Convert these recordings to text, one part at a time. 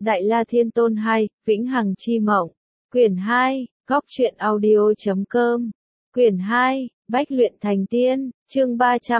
Đại La Thiên Tôn 2, Vĩnh Hằng Chi Mộng. Quyển 2, Góc Truyện Audio.com. Quyển 2, Bách Luyện Thành Tiên, chương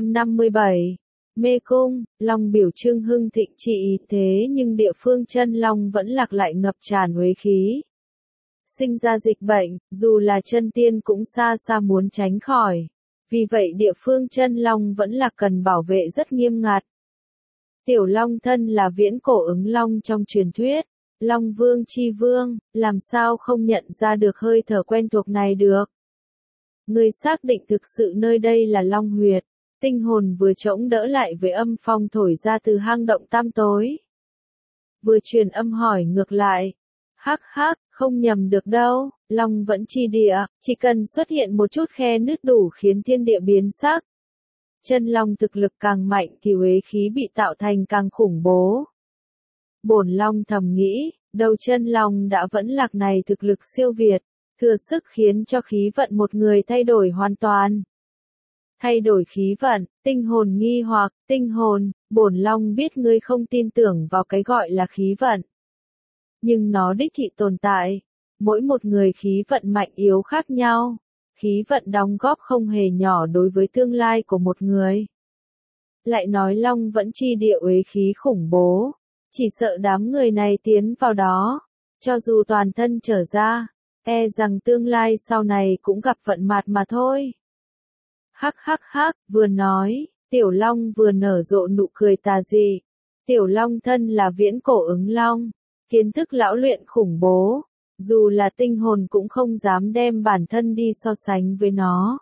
357. Mê Cung, Long biểu trưng hưng thịnh trị thế nhưng địa phương chân Long vẫn lạc lại ngập tràn uế khí. Sinh ra dịch bệnh, dù là chân tiên cũng xa xa muốn tránh khỏi. Vì vậy địa phương chân Long vẫn là cần bảo vệ rất nghiêm ngặt. Tiểu Long thân là viễn cổ ứng Long trong truyền thuyết, Long Vương chi vương, làm sao không nhận ra được hơi thở quen thuộc này được. Người xác định thực sự nơi đây là Long Huyệt, tinh hồn vừa chống đỡ lại với âm phong thổi ra từ hang động tăm tối. Vừa truyền âm hỏi ngược lại, hắc hắc, không nhầm được đâu, Long vẫn chi địa, chỉ cần xuất hiện một chút khe nứt đủ khiến thiên địa biến sắc. Chân Long thực lực càng mạnh thì uế khí bị tạo thành càng khủng bố. Bổn Long thầm nghĩ, đầu chân Long đã vẫn lạc này thực lực siêu việt, thừa sức khiến cho khí vận một người thay đổi hoàn toàn. Thay đổi khí vận, tinh hồn nghi hoặc, tinh hồn, bổn Long biết ngươi không tin tưởng vào cái gọi là khí vận. Nhưng nó đích thị tồn tại, mỗi một người khí vận mạnh yếu khác nhau. Khí vận đóng góp không hề nhỏ đối với tương lai của một người. Lại nói Long vẫn chi địa uế khí khủng bố, chỉ sợ đám người này tiến vào đó, cho dù toàn thân trở ra, e rằng tương lai sau này cũng gặp vận mạt mà thôi. Hắc hắc hắc, vừa nói, Tiểu Long vừa nở rộ nụ cười tà dị. Tiểu Long thân là viễn cổ ứng Long, kiến thức lão luyện khủng bố. Dù là tinh hồn cũng không dám đem bản thân đi so sánh với nó.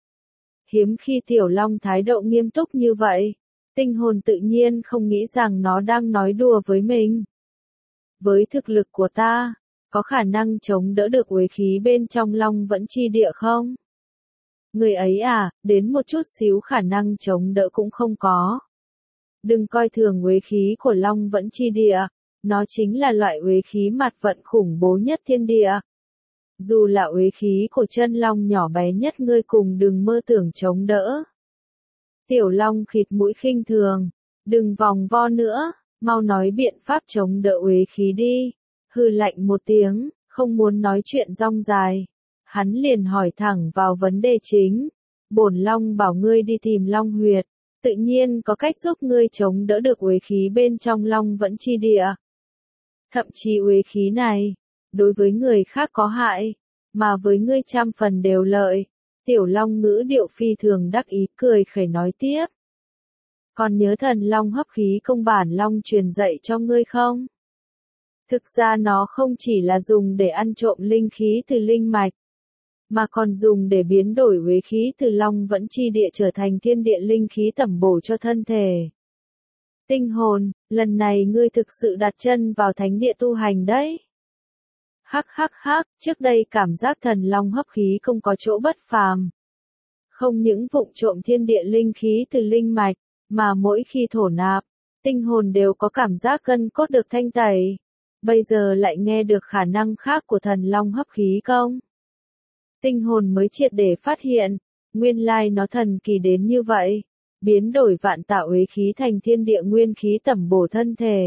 Hiếm khi Tiểu Long thái độ nghiêm túc như vậy, tinh hồn tự nhiên không nghĩ rằng nó đang nói đùa với mình. Với thực lực của ta, có khả năng chống đỡ được uế khí bên trong Long vẫn chi địa không? Người ấy à, đến một chút xíu khả năng chống đỡ cũng không có. Đừng coi thường uế khí của Long vẫn chi địa. Nó chính là loại uế khí mạt vận khủng bố nhất thiên địa. Dù là uế khí của chân Long nhỏ bé nhất ngươi cùng đừng mơ tưởng chống đỡ. Tiểu Long khịt mũi khinh thường, đừng vòng vo nữa, mau nói biện pháp chống đỡ uế khí đi. Hừ lạnh một tiếng, không muốn nói chuyện rong dài. Hắn liền hỏi thẳng vào vấn đề chính. Bổn Long bảo ngươi đi tìm Long Huyệt, tự nhiên có cách giúp ngươi chống đỡ được uế khí bên trong Long vẫn chi địa. Thậm chí uế khí này, đối với người khác có hại, mà với ngươi trăm phần đều lợi. Tiểu Long ngữ điệu phi thường đắc ý cười khẩy nói tiếp. Còn nhớ thần Long hấp khí công bản Long truyền dạy cho ngươi không? Thực ra nó không chỉ là dùng để ăn trộm linh khí từ linh mạch, mà còn dùng để biến đổi uế khí từ Long vẫn chi địa trở thành thiên địa linh khí tẩm bổ cho thân thể. Tinh hồn, lần này ngươi thực sự đặt chân vào thánh địa tu hành đấy. Hắc hắc hắc, trước đây cảm giác thần Long hấp khí không có chỗ bất phàm. Không những vụng trộm thiên địa linh khí từ linh mạch, mà mỗi khi thổ nạp, tinh hồn đều có cảm giác gân cốt được thanh tẩy. Bây giờ lại nghe được khả năng khác của thần Long hấp khí công. Tinh hồn mới triệt để phát hiện, nguyên lai nó thần kỳ đến như vậy. Biến đổi vạn tạo uế khí thành thiên địa nguyên khí tẩm bổ thân thể.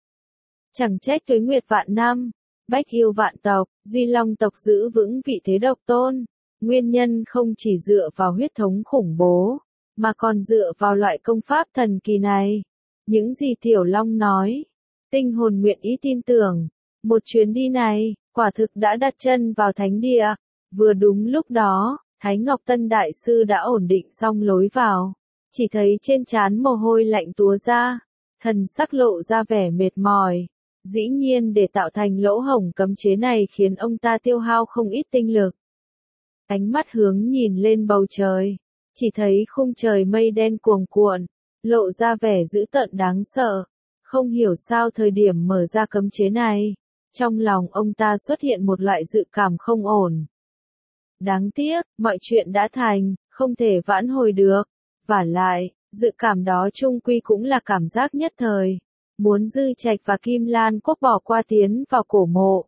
Chẳng trách tuế nguyệt vạn năm, bách yêu vạn tộc, Duy Long tộc giữ vững vị thế độc tôn. Nguyên nhân không chỉ dựa vào huyết thống khủng bố, mà còn dựa vào loại công pháp thần kỳ này. Những gì Tiểu Long nói, tinh hồn nguyện ý tin tưởng. Một chuyến đi này, quả thực đã đặt chân vào thánh địa. Vừa đúng lúc đó, Thái Ngọc Tân Đại Sư đã ổn định xong lối vào. Chỉ thấy trên trán mồ hôi lạnh túa ra, thần sắc lộ ra vẻ mệt mỏi. Dĩ nhiên để tạo thành lỗ hổng cấm chế này khiến ông ta tiêu hao không ít tinh lực. Ánh mắt hướng nhìn lên bầu trời, chỉ thấy khung trời mây đen cuồn cuộn, lộ ra vẻ dữ tợn đáng sợ. Không hiểu sao thời điểm mở ra cấm chế này, trong lòng ông ta xuất hiện một loại dự cảm không ổn. Đáng tiếc, mọi chuyện đã thành, không thể vãn hồi được. Vả lại, dự cảm đó chung quy cũng là cảm giác nhất thời. Muốn Dư Trạch và Kim Lan Quốc bỏ qua tiến vào cổ mộ.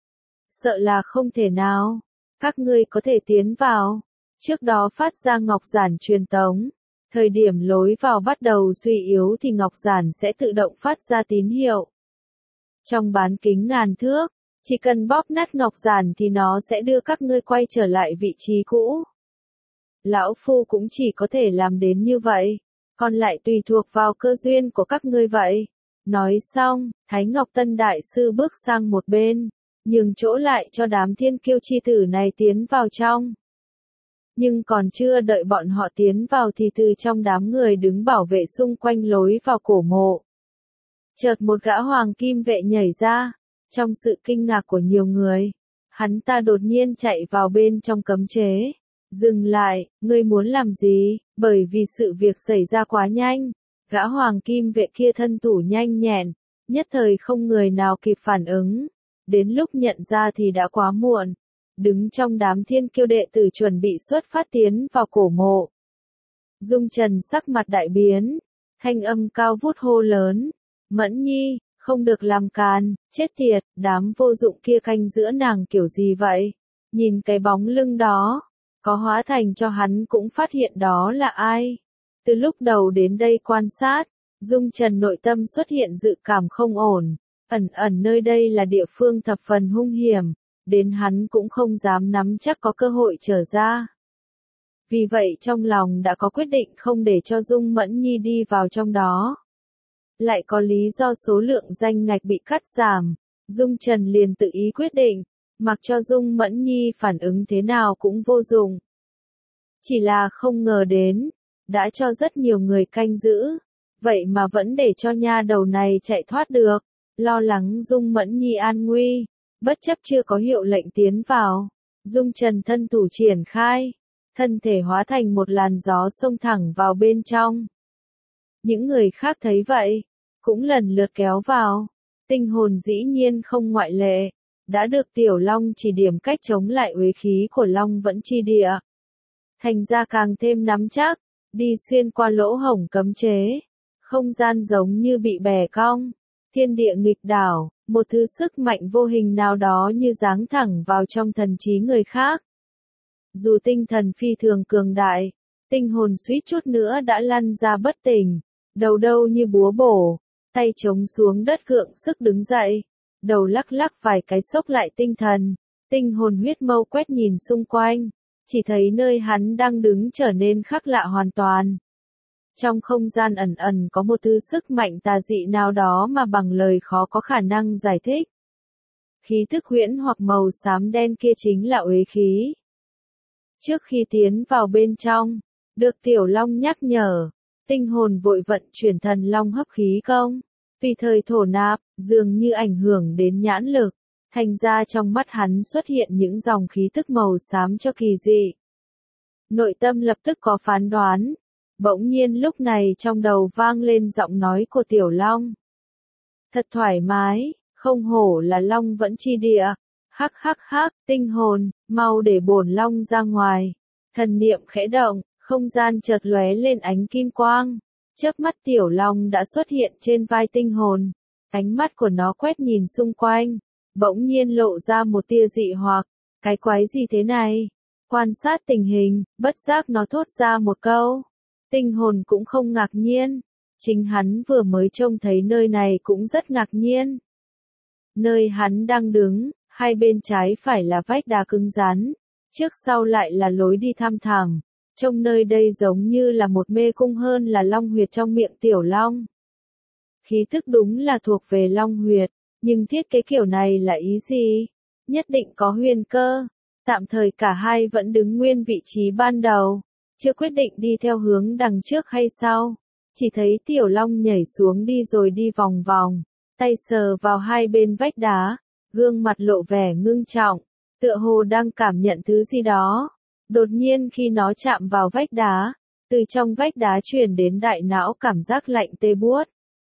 Sợ là không thể nào. Các ngươi có thể tiến vào. Trước đó phát ra ngọc giản truyền tống. Thời điểm lối vào bắt đầu suy yếu thì ngọc giản sẽ tự động phát ra tín hiệu. trong bán kính ngàn thước, chỉ cần bóp nát ngọc giản thì nó sẽ đưa các ngươi quay trở lại vị trí cũ. Lão Phu cũng chỉ có thể làm đến như vậy, còn lại tùy thuộc vào cơ duyên của các ngươi vậy. Nói xong, Thái Ngọc Tân Đại Sư bước sang một bên, nhường chỗ lại cho đám thiên kiêu chi tử này tiến vào trong. Nhưng còn chưa đợi bọn họ tiến vào thì từ trong đám người đứng bảo vệ xung quanh lối vào cổ mộ. Chợt một gã hoàng kim vệ nhảy ra, trong sự kinh ngạc của nhiều người, hắn ta đột nhiên chạy vào bên trong cấm chế. Dừng lại, ngươi muốn làm gì? Bởi vì sự việc xảy ra quá nhanh, gã hoàng kim vệ kia thân thủ nhanh nhẹn, nhất thời không người nào kịp phản ứng. Đến lúc nhận ra thì đã quá muộn. Đứng trong đám thiên kiêu đệ tử chuẩn bị xuất phát tiến vào cổ mộ. Dung Trần sắc mặt đại biến, thanh âm cao vút hô lớn. Mẫn Nhi, không được làm càn, chết tiệt, đám vô dụng kia canh giữa nàng kiểu gì vậy? Nhìn cái bóng lưng đó, có hóa thành cho hắn cũng phát hiện đó là ai. Từ lúc đầu đến đây quan sát, Dung Trần nội tâm xuất hiện dự cảm không ổn, ẩn ẩn nơi đây là địa phương thập phần hung hiểm, đến hắn cũng không dám nắm chắc có cơ hội trở ra. Vì vậy trong lòng đã có quyết định không để cho Dung Mẫn Nhi đi vào trong đó. Lại có lý do số lượng danh ngạch bị cắt giảm, Dung Trần liền tự ý quyết định, mặc cho Dung Mẫn Nhi phản ứng thế nào cũng vô dụng. Chỉ là không ngờ đến, đã cho rất nhiều người canh giữ, vậy mà vẫn để cho nha đầu này chạy thoát được, lo lắng Dung Mẫn Nhi an nguy, bất chấp chưa có hiệu lệnh tiến vào, Dung Trần thân thủ triển khai, thân thể hóa thành một làn gió xông thẳng vào bên trong. Những người khác thấy vậy, cũng lần lượt kéo vào, tinh hồn dĩ nhiên không ngoại lệ, đã được Tiểu Long chỉ điểm cách chống lại uế khí của Long Vẫn Chi Địa. Thành ra càng thêm nắm chắc, đi xuyên qua lỗ hổng cấm chế, không gian giống như bị bẻ cong, thiên địa nghịch đảo, một thứ sức mạnh vô hình nào đó như giáng thẳng vào trong thần trí người khác. Dù tinh thần phi thường cường đại, tinh hồn suýt chút nữa đã lăn ra bất tỉnh, đầu đâu như búa bổ, tay chống xuống đất gượng sức đứng dậy, đầu lắc lắc vài cái xốc lại tinh thần, tinh hồn huyết mâu quét nhìn xung quanh, chỉ thấy nơi hắn đang đứng trở nên khác lạ hoàn toàn. Trong không gian ẩn ẩn có một thứ sức mạnh tà dị nào đó mà bằng lời khó có khả năng giải thích. Khí thức huyễn hoặc màu xám đen kia chính là uế khí. Trước khi tiến vào bên trong, được Tiểu Long nhắc nhở, tinh hồn vội vận chuyển thần long hấp khí công, tùy thời thổ nạp, dường như ảnh hưởng đến nhãn lực, thành ra trong mắt hắn xuất hiện những dòng khí tức màu xám cho kỳ dị. Nội tâm lập tức có phán đoán, bỗng nhiên lúc này trong đầu vang lên giọng nói của Tiểu Long. Thật thoải mái, không hổ là Long Vẫn Chi Địa. Hắc hắc hắc, tinh hồn, mau để bổn long ra ngoài. Thần niệm khẽ động, không gian chợt lóe lên ánh kim quang. Chớp mắt Tiểu Long đã xuất hiện trên vai tinh hồn. Ánh mắt của nó quét nhìn xung quanh, bỗng nhiên lộ ra một tia dị hoặc. Cái quái gì thế này? Quan sát tình hình, bất giác nó thốt ra một câu. Tinh hồn cũng không ngạc nhiên. Chính hắn vừa mới trông thấy nơi này cũng rất ngạc nhiên. Nơi hắn đang đứng, hai bên trái phải là vách đá cứng rắn, trước sau lại là lối đi thăm thẳm, trông nơi đây giống như là một mê cung hơn là long huyệt trong miệng Tiểu Long. Khí tức đúng là thuộc về long huyệt, nhưng thiết kế kiểu này là ý gì? Nhất định có huyền cơ. Tạm thời cả hai vẫn đứng nguyên vị trí ban đầu, chưa quyết định đi theo hướng đằng trước hay sau. Chỉ thấy Tiểu Long nhảy xuống đi rồi đi vòng vòng, tay sờ vào hai bên vách đá. Gương mặt lộ vẻ ngưng trọng, tựa hồ đang cảm nhận thứ gì đó. Đột nhiên khi nó chạm vào vách đá, từ trong vách đá truyền đến đại não cảm giác lạnh tê buốt.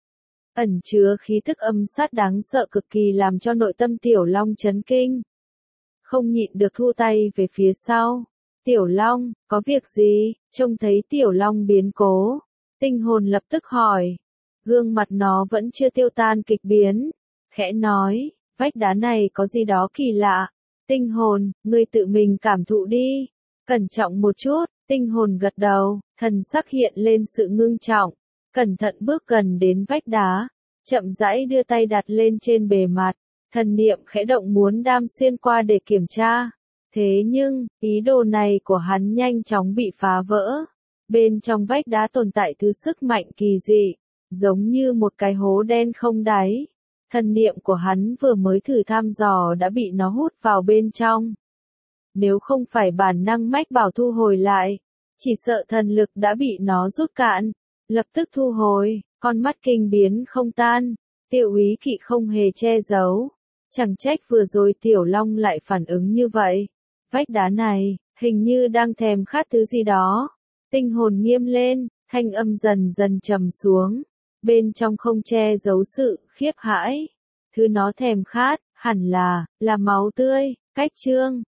Ẩn chứa khí tức âm sát đáng sợ cực kỳ làm cho nội tâm Tiểu Long chấn kinh. Không nhịn được thu tay về phía sau. Tiểu Long, có việc gì? Trông thấy Tiểu Long biến cố. Tinh hồn lập tức hỏi. Gương mặt nó vẫn chưa tiêu tan kịch biến. Khẽ nói. Vách đá này có gì đó kỳ lạ. Tinh hồn, ngươi tự mình cảm thụ đi. Cẩn trọng một chút, tinh hồn gật đầu, thần sắc hiện lên sự ngưng trọng. Cẩn thận bước gần đến vách đá. chậm rãi đưa tay đặt lên trên bề mặt, thần niệm khẽ động muốn đam xuyên qua để kiểm tra. Thế nhưng, ý đồ này của hắn nhanh chóng bị phá vỡ. Bên trong vách đá tồn tại thứ sức mạnh kỳ dị, giống như một cái hố đen không đáy. Thần niệm của hắn vừa mới thử thăm dò đã bị nó hút vào bên trong. Nếu không phải bản năng mách bảo thu hồi lại, chỉ sợ thần lực đã bị nó rút cạn. Lập tức thu hồi, con mắt kinh biến không tan, Tiểu Úy Kỵ không hề che giấu. Chẳng trách vừa rồi Tiểu Long lại phản ứng như vậy. Vách đá này, hình như đang thèm khát thứ gì đó. Tinh hồn nghiêm lên, thanh âm dần dần trầm xuống. Bên trong không che giấu sự khiếp hãi. Thứ nó thèm khát, hẳn là máu tươi. Cách chương